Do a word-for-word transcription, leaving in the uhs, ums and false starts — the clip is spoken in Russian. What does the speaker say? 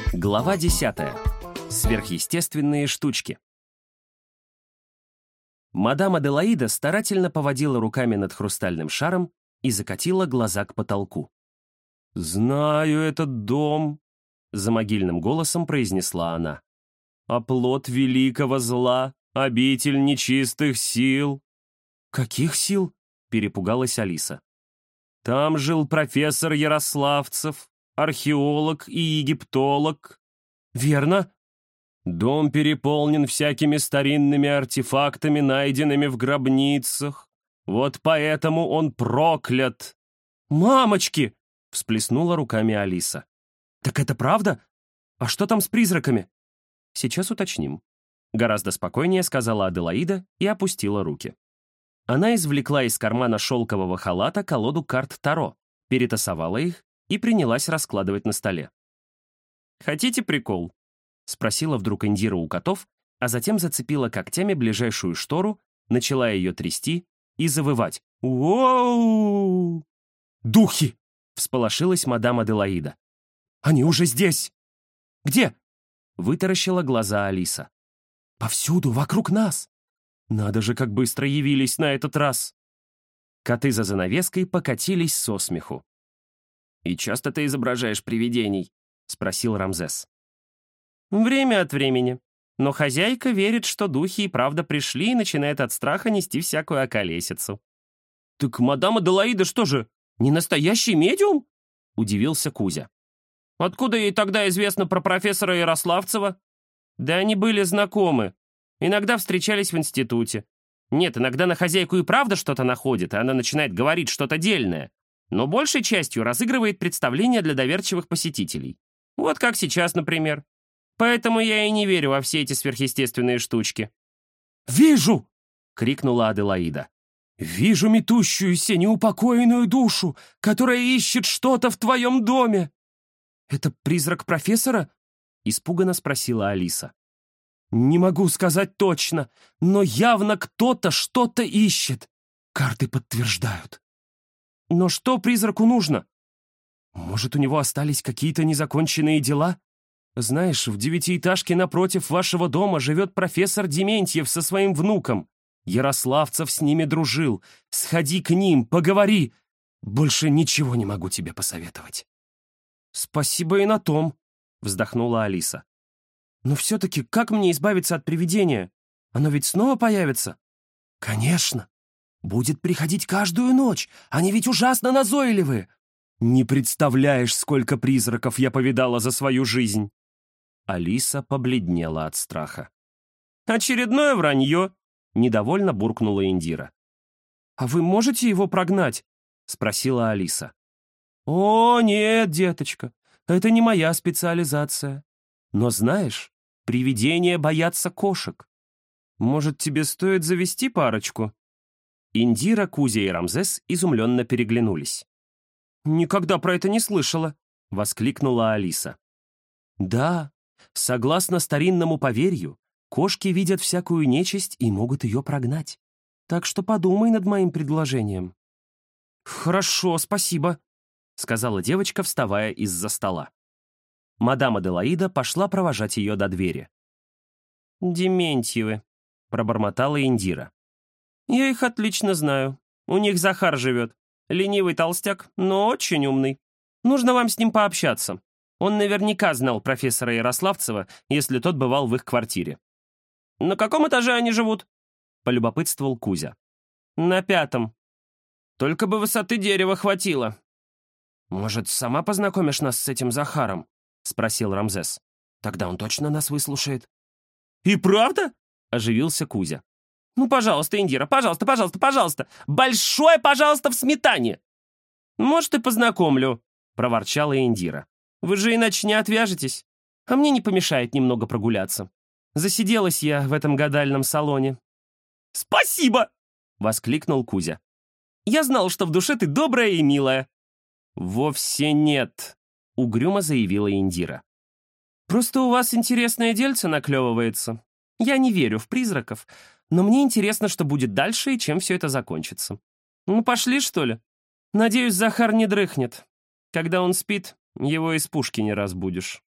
Глава десятая. Сверхъестественные штучки. Мадам Аделаида старательно поводила руками над хрустальным шаром и закатила глаза к потолку. «Знаю этот дом», — замогильным голосом произнесла она. «Оплот великого зла, обитель нечистых сил». «Каких сил?» — перепугалась Алиса. «Там жил профессор Ярославцев, археолог и египтолог». «Верно?» «Дом переполнен всякими старинными артефактами, найденными в гробницах. Вот поэтому он проклят». «Мамочки!» — всплеснула руками Алиса. «Так это правда? А что там с призраками?» «Сейчас уточним», — гораздо спокойнее сказала Аделаида и опустила руки. Она извлекла из кармана шелкового халата колоду карт Таро, перетасовала их и принялась раскладывать на столе. «Хотите прикол?» — спросила вдруг Индира у котов, а затем зацепила когтями ближайшую штору, начала ее трясти и завывать. «Уоу!» «Духи!» — всполошилась мадам Аделаида. «Они уже здесь!» «Где?» — вытаращила глаза Алиса. «Повсюду, вокруг нас!» «Надо же, как быстро явились на этот раз!» Коты за занавеской покатились со смеху. «И часто ты изображаешь привидений?» — спросил Рамзес. «Время от времени. Но хозяйка верит, что духи и правда пришли и начинает от страха нести всякую околесицу». «Так мадам Аделаида что же, не настоящий медиум?» — удивился Кузя. «Откуда ей тогда известно про профессора Ярославцева?» «Да они были знакомы. Иногда встречались в институте. Нет, иногда на хозяйку и правда что-то находит, и она начинает говорить что-то дельное. Но большей частью разыгрывает представления для доверчивых посетителей. Вот как сейчас, например. Поэтому я и не верю во все эти сверхъестественные штучки». «Вижу!» — крикнула Аделаида. «Вижу метущуюся неупокоенную душу, которая ищет что-то в твоем доме!» «Это призрак профессора?» — испуганно спросила Алиса. «Не могу сказать точно, но явно кто-то что-то ищет. Карты подтверждают». «Но что призраку нужно?» «Может, у него остались какие-то незаконченные дела? Знаешь, в девятиэтажке напротив вашего дома живет профессор Дементьев со своим внуком. Ярославцев с ними дружил. Сходи к ним, поговори. Больше ничего не могу тебе посоветовать». «Спасибо и на том», — вздохнула Алиса. «Но все-таки как мне избавиться от привидения? Оно ведь снова появится?» «Конечно. Будет приходить каждую ночь. Они ведь ужасно назойливые. Не представляешь, сколько призраков я повидала за свою жизнь». Алиса побледнела от страха. «Очередное вранье», — недовольно буркнула Индира. «А вы можете его прогнать?» — спросила Алиса. «О, нет, деточка, это не моя специализация. Но знаешь, привидения боятся кошек. Может, тебе стоит завести парочку?» Индира, Кузя и Рамзес изумленно переглянулись. «Никогда про это не слышала», — воскликнула Алиса. «Да, согласно старинному поверью, кошки видят всякую нечисть и могут ее прогнать. Так что подумай над моим предложением». «Хорошо, спасибо», — сказала девочка, вставая из-за стола. Мадам Аделаида пошла провожать ее до двери. «Дементьевы», — пробормотала Индира. «Я их отлично знаю. У них Захар живет. Ленивый толстяк, но очень умный. Нужно вам с ним пообщаться. Он наверняка знал профессора Ярославцева, если тот бывал в их квартире». «На каком этаже они живут?» — полюбопытствовал Кузя. «На пятом. Только бы высоты дерева хватило». «Может, сама познакомишь нас с этим Захаром?» — спросил Рамзес. «Тогда он точно нас выслушает». «И правда?» — оживился Кузя. «Ну, пожалуйста, Индира, пожалуйста, пожалуйста, пожалуйста! Большое пожалуйста в сметане!» «Может, и познакомлю», — проворчала Индира. «Вы же иначе не отвяжетесь. А мне не помешает немного прогуляться. Засиделась я в этом гадальном салоне». «Спасибо!» — воскликнул Кузя. «Я знал, что в душе ты добрая и милая». «Вовсе нет», — угрюмо заявила Индира. «Просто у вас интересное дельце наклевывается. Я не верю в призраков, но мне интересно, что будет дальше и чем все это закончится. Ну, пошли, что ли? Надеюсь, Захар не дрыхнет. Когда он спит, его из пушки не разбудишь».